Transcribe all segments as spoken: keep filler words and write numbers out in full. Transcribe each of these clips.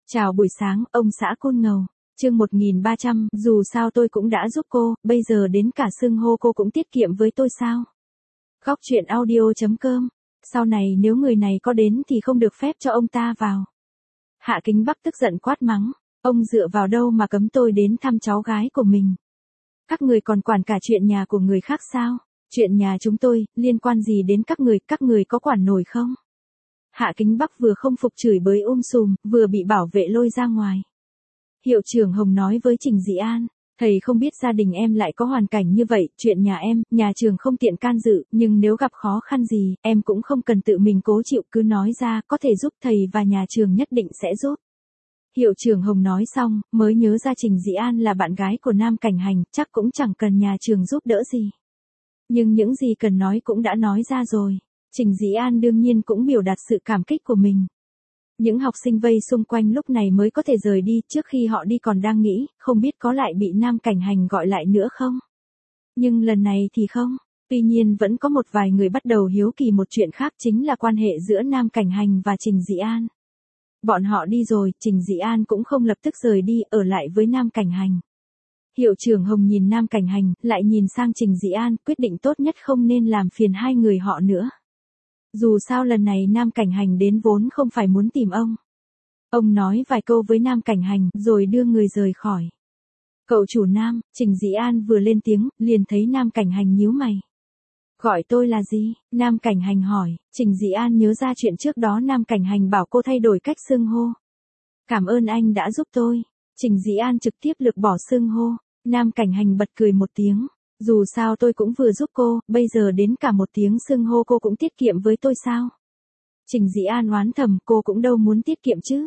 Chào buổi sáng, ông xã Côn Ngầu. Chương một nghìn ba trăm, dù sao tôi cũng đã giúp cô, bây giờ đến cả xưng hô cô cũng tiết kiệm với tôi sao? Góc truyện audio.com. Sau này nếu người này có đến thì không được phép cho ông ta vào. Hạ Kính Bắc tức giận quát mắng. Ông dựa vào đâu mà cấm tôi đến thăm cháu gái của mình? Các người còn quản cả chuyện nhà của người khác sao? Chuyện nhà chúng tôi, liên quan gì đến các người, các người có quản nổi không? Hạ Kính Bắc vừa không phục chửi bới um sùm, vừa bị bảo vệ lôi ra ngoài. Hiệu trưởng Hồng nói với Trình Dĩ An, thầy không biết gia đình em lại có hoàn cảnh như vậy, chuyện nhà em, nhà trường không tiện can dự, nhưng nếu gặp khó khăn gì, em cũng không cần tự mình cố chịu, cứ nói ra, có thể giúp thầy và nhà trường nhất định sẽ giúp. Hiệu trưởng Hồng nói xong, mới nhớ ra Trình Dĩ An là bạn gái của Nam Cảnh Hành, chắc cũng chẳng cần nhà trường giúp đỡ gì. Nhưng những gì cần nói cũng đã nói ra rồi. Trình Dĩ An đương nhiên cũng biểu đạt sự cảm kích của mình. Những học sinh vây xung quanh lúc này mới có thể rời đi, trước khi họ đi còn đang nghĩ, không biết có lại bị Nam Cảnh Hành gọi lại nữa không? Nhưng lần này thì không. Tuy nhiên vẫn có một vài người bắt đầu hiếu kỳ một chuyện khác, chính là quan hệ giữa Nam Cảnh Hành và Trình Dĩ An. Bọn họ đi rồi, Trình Dĩ An cũng không lập tức rời đi, ở lại với Nam Cảnh Hành. Hiệu trưởng Hồng nhìn Nam Cảnh Hành, lại nhìn sang Trình Dĩ An, quyết định tốt nhất không nên làm phiền hai người họ nữa. Dù sao lần này Nam Cảnh Hành đến vốn không phải muốn tìm ông. Ông nói vài câu với Nam Cảnh Hành, rồi đưa người rời khỏi. Cậu chủ Nam, Trình Dĩ An vừa lên tiếng, liền thấy Nam Cảnh Hành nhíu mày. Gọi tôi là gì? Nam Cảnh Hành hỏi. Trình Dĩ An nhớ ra chuyện trước đó Nam Cảnh Hành bảo cô thay đổi cách xưng hô. Cảm ơn anh đã giúp tôi. Trình Dĩ An trực tiếp lược bỏ xưng hô. Nam Cảnh Hành bật cười một tiếng. Dù sao tôi cũng vừa giúp cô, bây giờ đến cả một tiếng xưng hô cô cũng tiết kiệm với tôi sao? Trình Dĩ An oán thầm, cô cũng đâu muốn tiết kiệm chứ.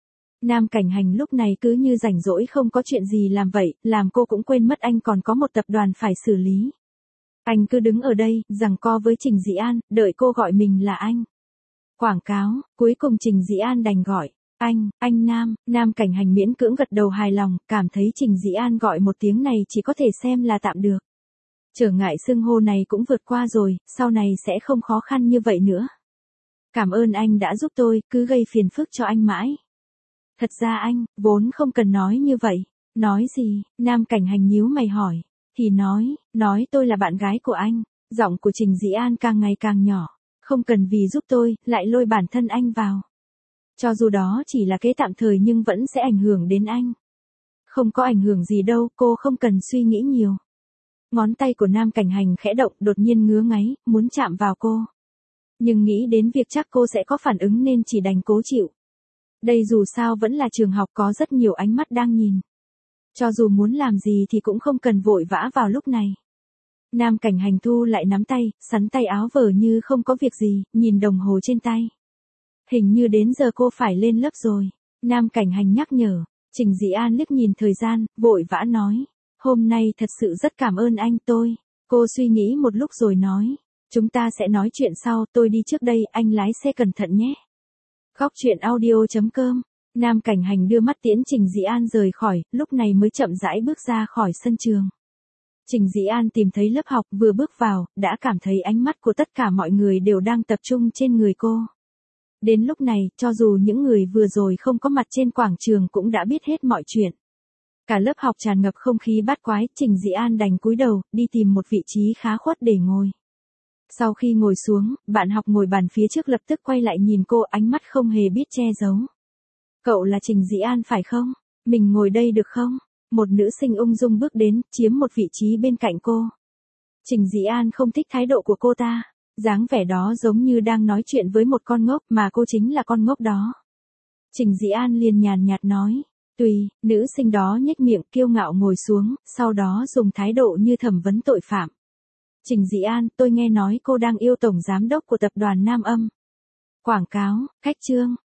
Nam Cảnh Hành lúc này cứ như rảnh rỗi không có chuyện gì làm vậy, làm cô cũng quên mất anh còn có một tập đoàn phải xử lý. Anh cứ đứng ở đây, giằng co với Trình Dĩ An, đợi cô gọi mình là anh. Quảng cáo, cuối cùng Trình Dĩ An đành gọi. Anh, anh Nam, Nam Cảnh Hành miễn cưỡng gật đầu hài lòng, cảm thấy Trình Dĩ An gọi một tiếng này chỉ có thể xem là tạm được. Trở ngại xưng hô này cũng vượt qua rồi, sau này sẽ không khó khăn như vậy nữa. Cảm ơn anh đã giúp tôi, cứ gây phiền phức cho anh mãi. Thật ra anh, vốn không cần nói như vậy. Nói gì? Nam Cảnh Hành nhíu mày hỏi. Thì nói, nói tôi là bạn gái của anh. Giọng của Trình Dĩ An càng ngày càng nhỏ. Không cần vì giúp tôi, lại lôi bản thân anh vào. Cho dù đó chỉ là kế tạm thời nhưng vẫn sẽ ảnh hưởng đến anh. Không có ảnh hưởng gì đâu, cô không cần suy nghĩ nhiều. Ngón tay của Nam Cảnh Hành khẽ động, đột nhiên ngứa ngáy, muốn chạm vào cô. Nhưng nghĩ đến việc chắc cô sẽ có phản ứng nên chỉ đành cố chịu. Đây dù sao vẫn là trường học, có rất nhiều ánh mắt đang nhìn. Cho dù muốn làm gì thì cũng không cần vội vã vào lúc này. Nam Cảnh Hành thu lại nắm tay, sắn tay áo vờ như không có việc gì, nhìn đồng hồ trên tay. Hình như đến giờ cô phải lên lớp rồi. Nam Cảnh Hành nhắc nhở. Trình Dĩ An liếc nhìn thời gian, vội vã nói. Hôm nay thật sự rất cảm ơn anh tôi. Cô suy nghĩ một lúc rồi nói. Chúng ta sẽ nói chuyện sau, tôi đi trước đây, anh lái xe cẩn thận nhé. Góc truyện audio.com. Nam Cảnh Hành đưa mắt tiễn Trình Dĩ An rời khỏi, lúc này mới chậm rãi bước ra khỏi sân trường. Trình Dĩ An tìm thấy lớp học, vừa bước vào, đã cảm thấy ánh mắt của tất cả mọi người đều đang tập trung trên người cô. Đến lúc này, cho dù những người vừa rồi không có mặt trên quảng trường cũng đã biết hết mọi chuyện. Cả lớp học tràn ngập không khí bát quái, Trình Dĩ An đành cúi đầu, đi tìm một vị trí khá khuất để ngồi. Sau khi ngồi xuống, bạn học ngồi bàn phía trước lập tức quay lại nhìn cô, ánh mắt không hề biết che giấu. Cậu là Trình Dĩ An phải không? Mình ngồi đây được không? Một nữ sinh ung dung bước đến, chiếm một vị trí bên cạnh cô. Trình Dĩ An không thích thái độ của cô ta. Dáng vẻ đó giống như đang nói chuyện với một con ngốc, mà cô chính là con ngốc đó. Trình Dĩ An liền nhàn nhạt nói. Tùy, nữ sinh đó nhếch miệng kiêu ngạo ngồi xuống, sau đó dùng thái độ như thẩm vấn tội phạm. Trình Dĩ An, tôi nghe nói cô đang yêu tổng giám đốc của tập đoàn Nam Âm. Quảng cáo, khách trương,